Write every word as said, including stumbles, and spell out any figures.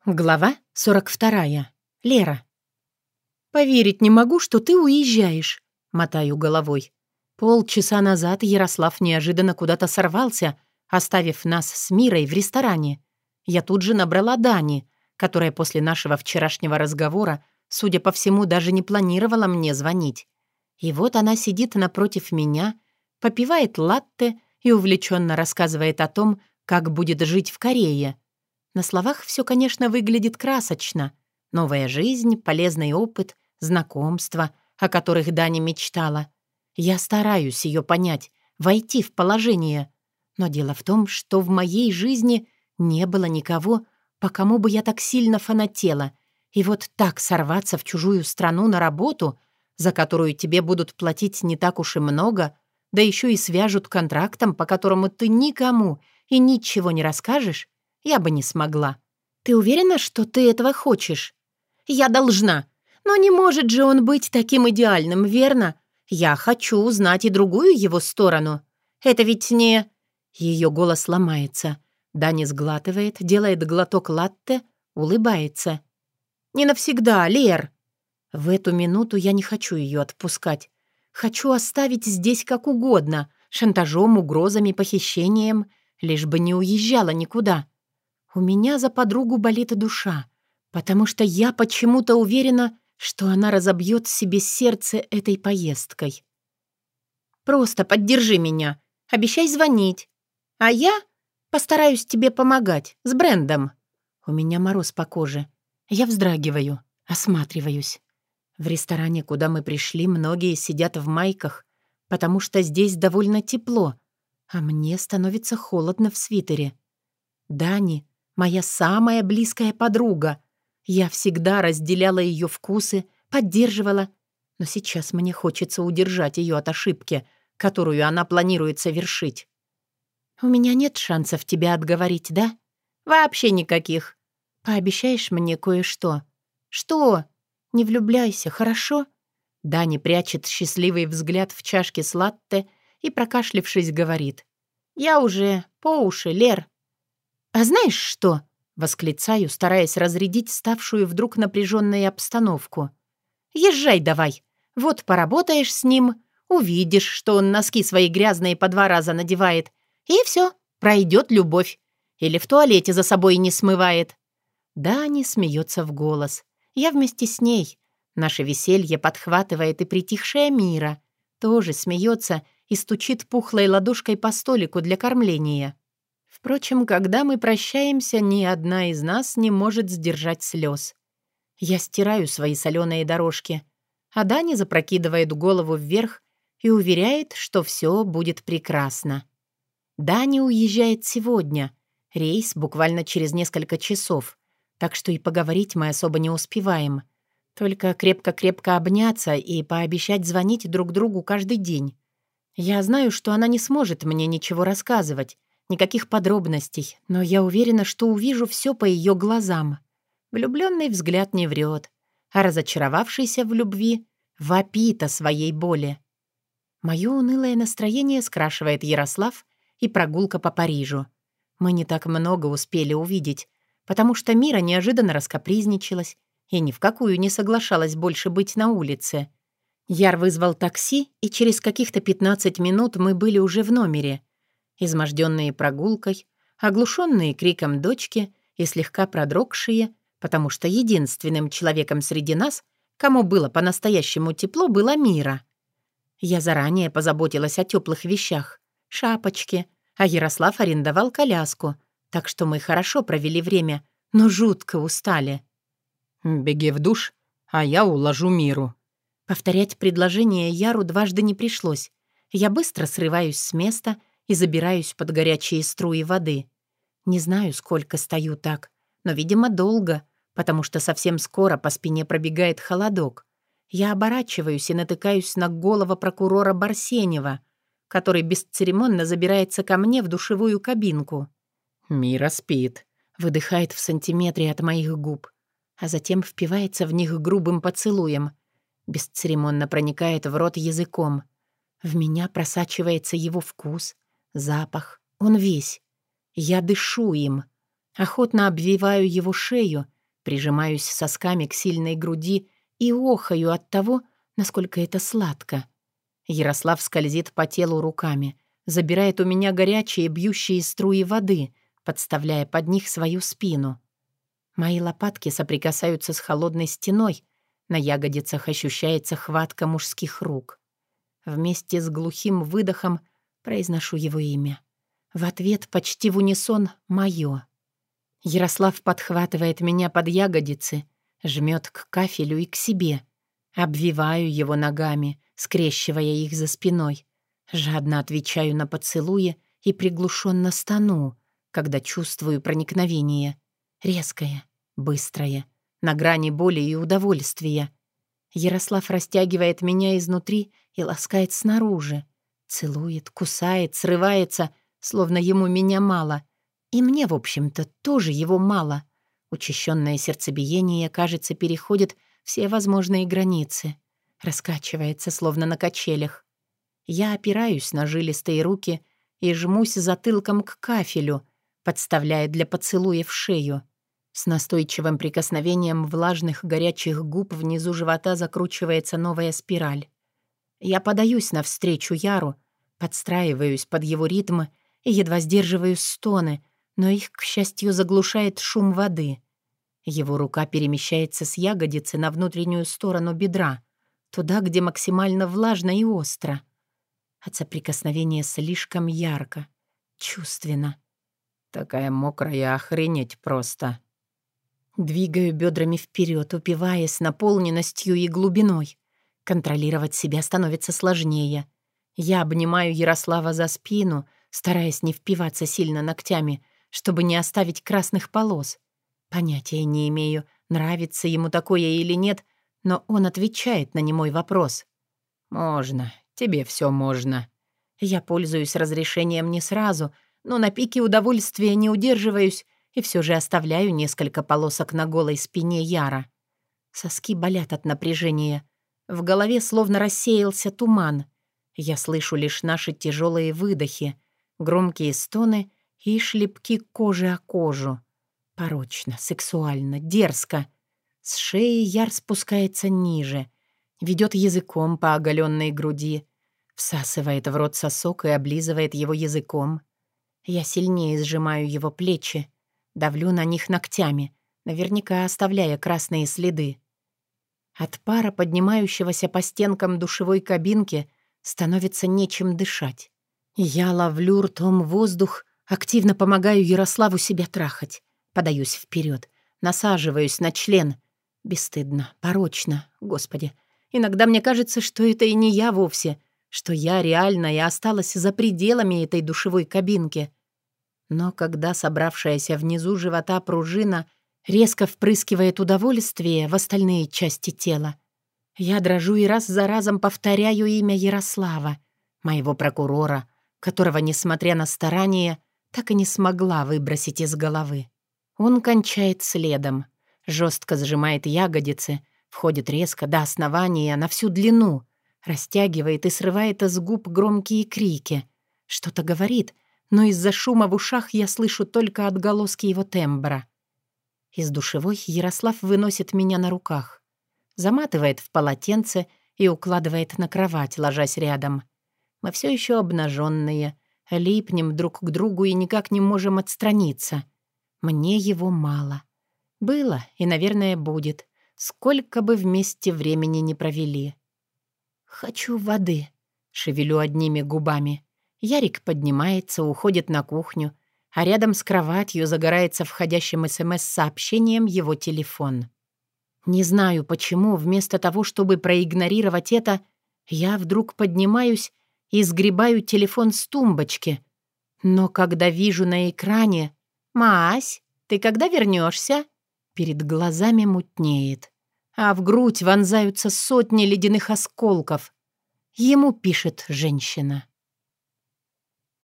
Глава сорок вторая. Лера. «Поверить не могу, что ты уезжаешь», — мотаю головой. Полчаса назад Ярослав неожиданно куда-то сорвался, оставив нас с Мирой в ресторане. Я тут же набрала Дани, которая после нашего вчерашнего разговора, судя по всему, даже не планировала мне звонить. И вот она сидит напротив меня, попивает латте и увлеченно рассказывает о том, как будет жить в Корее. На словах все, конечно, выглядит красочно. Новая жизнь, полезный опыт, знакомства, о которых Даня мечтала. Я стараюсь ее понять, войти в положение. Но дело в том, что в моей жизни не было никого, по кому бы я так сильно фанатела. И вот так сорваться в чужую страну на работу, за которую тебе будут платить не так уж и много, да еще и свяжут контрактом, по которому ты никому и ничего не расскажешь, я бы не смогла. Ты уверена, что ты этого хочешь? Я должна. Но не может же он быть таким идеальным, верно? Я хочу узнать и другую его сторону. Это ведь не... Ее голос ломается. Дани сглатывает, делает глоток латте, улыбается. Не навсегда, Лер. В эту минуту я не хочу ее отпускать. Хочу оставить здесь как угодно, шантажом, угрозами, похищением, лишь бы не уезжала никуда. У меня за подругу болит душа, потому что я почему-то уверена, что она разобьет себе сердце этой поездкой. Просто поддержи меня, обещай звонить, а я постараюсь тебе помогать с брендом. У меня мороз по коже. Я вздрагиваю, осматриваюсь. В ресторане, куда мы пришли, многие сидят в майках, потому что здесь довольно тепло, а мне становится холодно в свитере. Дани — моя самая близкая подруга. Я всегда разделяла ее вкусы, поддерживала. Но сейчас мне хочется удержать ее от ошибки, которую она планирует совершить. «У меня нет шансов тебя отговорить, да?» «Вообще никаких. Пообещаешь мне кое-что?» «Что?» «Не влюбляйся, хорошо?» Дани прячет счастливый взгляд в чашке с латте и, прокашлившись, говорит. «Я уже по уши, Лер». «А знаешь что?» — восклицаю, стараясь разрядить ставшую вдруг напряженную обстановку. «Езжай давай. Вот поработаешь с ним, увидишь, что он носки свои грязные по два раза надевает. И все, пройдет любовь. Или в туалете за собой не смывает». Дани смеется в голос. Я вместе с ней. Наше веселье подхватывает и притихшая Мира. Тоже смеется и стучит пухлой ладошкой по столику для кормления. Впрочем, когда мы прощаемся, ни одна из нас не может сдержать слез. Я стираю свои соленые дорожки, а Дани запрокидывает голову вверх и уверяет, что все будет прекрасно. Дани уезжает сегодня. Рейс буквально через несколько часов, так что и поговорить мы особо не успеваем. Только крепко-крепко обняться и пообещать звонить друг другу каждый день. Я знаю, что она не сможет мне ничего рассказывать, никаких подробностей, но я уверена, что увижу все по ее глазам. Влюбленный взгляд не врет, а разочаровавшийся в любви вопит о своей боли. Мое унылое настроение скрашивает Ярослав и прогулка по Парижу. Мы не так много успели увидеть, потому что Мира неожиданно раскапризничалась и ни в какую не соглашалась больше быть на улице. Яр вызвал такси, и через каких-то пятнадцать минут мы были уже в номере. Изможденные прогулкой, оглушенные криком дочки и слегка продрогшие, потому что единственным человеком среди нас, кому было по-настоящему тепло, была Мира. Я заранее позаботилась о теплых вещах, шапочке, а Ярослав арендовал коляску, так что мы хорошо провели время, но жутко устали. «Беги в душ, а я уложу Миру». Повторять предложение Яру дважды не пришлось. Я быстро срываюсь с места и забираюсь под горячие струи воды. Не знаю, сколько стою так, но, видимо, долго, потому что совсем скоро по спине пробегает холодок. Я оборачиваюсь и натыкаюсь на голого прокурора Барсенева, который бесцеремонно забирается ко мне в душевую кабинку. «Мира спит», — выдыхает в сантиметре от моих губ, а затем впивается в них грубым поцелуем, бесцеремонно проникает в рот языком. В меня просачивается его вкус, запах, он весь. Я дышу им, охотно обвиваю его шею, прижимаюсь сосками к сильной груди и охаю от того, насколько это сладко. Ярослав скользит по телу руками, забирает у меня горячие бьющие струи воды, подставляя под них свою спину. Мои лопатки соприкасаются с холодной стеной, на ягодицах ощущается хватка мужских рук. Вместе с глухим выдохом произношу его имя. В ответ почти в унисон «моё». Ярослав подхватывает меня под ягодицы, жмет к кафелю и к себе. Обвиваю его ногами, скрещивая их за спиной. Жадно отвечаю на поцелуи и приглушенно стону, когда чувствую проникновение. Резкое, быстрое, на грани боли и удовольствия. Ярослав растягивает меня изнутри и ласкает снаружи. Целует, кусает, срывается, словно ему меня мало. И мне, в общем-то, тоже его мало. Учащенное сердцебиение, кажется, переходит все возможные границы. Раскачивается, словно на качелях. Я опираюсь на жилистые руки и жмусь затылком к кафелю, подставляя для поцелуя в шею. С настойчивым прикосновением влажных горячих губ внизу живота закручивается новая спираль. Я подаюсь навстречу Яру, подстраиваюсь под его ритмы и едва сдерживаю стоны, но их, к счастью, заглушает шум воды. Его рука перемещается с ягодицы на внутреннюю сторону бедра, туда, где максимально влажно и остро. От соприкосновения слишком ярко, чувственно. Такая мокрая, охренеть просто. Двигаю бедрами вперед, упиваясь наполненностью и глубиной. Контролировать себя становится сложнее. Я обнимаю Ярослава за спину, стараясь не впиваться сильно ногтями, чтобы не оставить красных полос. Понятия не имею, нравится ему такое или нет, но он отвечает на немой вопрос. «Можно, тебе все можно». Я пользуюсь разрешением не сразу, но на пике удовольствия не удерживаюсь и все же оставляю несколько полосок на голой спине Яра. Соски болят от напряжения. В голове словно рассеялся туман. Я слышу лишь наши тяжелые выдохи, громкие стоны и шлепки кожи о кожу. Порочно, сексуально, дерзко. С шеи Яр спускается ниже, ведет языком по оголенной груди, всасывает в рот сосок и облизывает его языком. Я сильнее сжимаю его плечи, давлю на них ногтями, наверняка оставляя красные следы. От пара, поднимающегося по стенкам душевой кабинки, становится нечем дышать. Я ловлю ртом воздух, активно помогаю Ярославу себя трахать. Подаюсь вперед, насаживаюсь на член. Бесстыдно, порочно, Господи. Иногда мне кажется, что это и не я вовсе, что я реально и осталась за пределами этой душевой кабинки. Но когда собравшаяся внизу живота пружина резко впрыскивает удовольствие в остальные части тела, я дрожу и раз за разом повторяю имя Ярослава, моего прокурора, которого, несмотря на старания, так и не смогла выбросить из головы. Он кончает следом, жестко сжимает ягодицы, входит резко до основания на всю длину, растягивает и срывает из губ громкие крики. Что-то говорит, но из-за шума в ушах я слышу только отголоски его тембра. Из душевой Ярослав выносит меня на руках, заматывает в полотенце и укладывает на кровать, ложась рядом. Мы все еще обнаженные, липнем друг к другу и никак не можем отстраниться. Мне его мало. Было и, наверное, будет, сколько бы вместе времени не провели. «Хочу воды», — шевелю одними губами. Ярик поднимается, уходит на кухню, а рядом с кроватью загорается входящим СМС-сообщением его телефон. Не знаю почему, вместо того, чтобы проигнорировать это, я вдруг поднимаюсь и сгребаю телефон с тумбочки. Но когда вижу на экране «Мась, ты когда вернешься?» Перед глазами мутнеет, а в грудь вонзаются сотни ледяных осколков. Ему пишет женщина.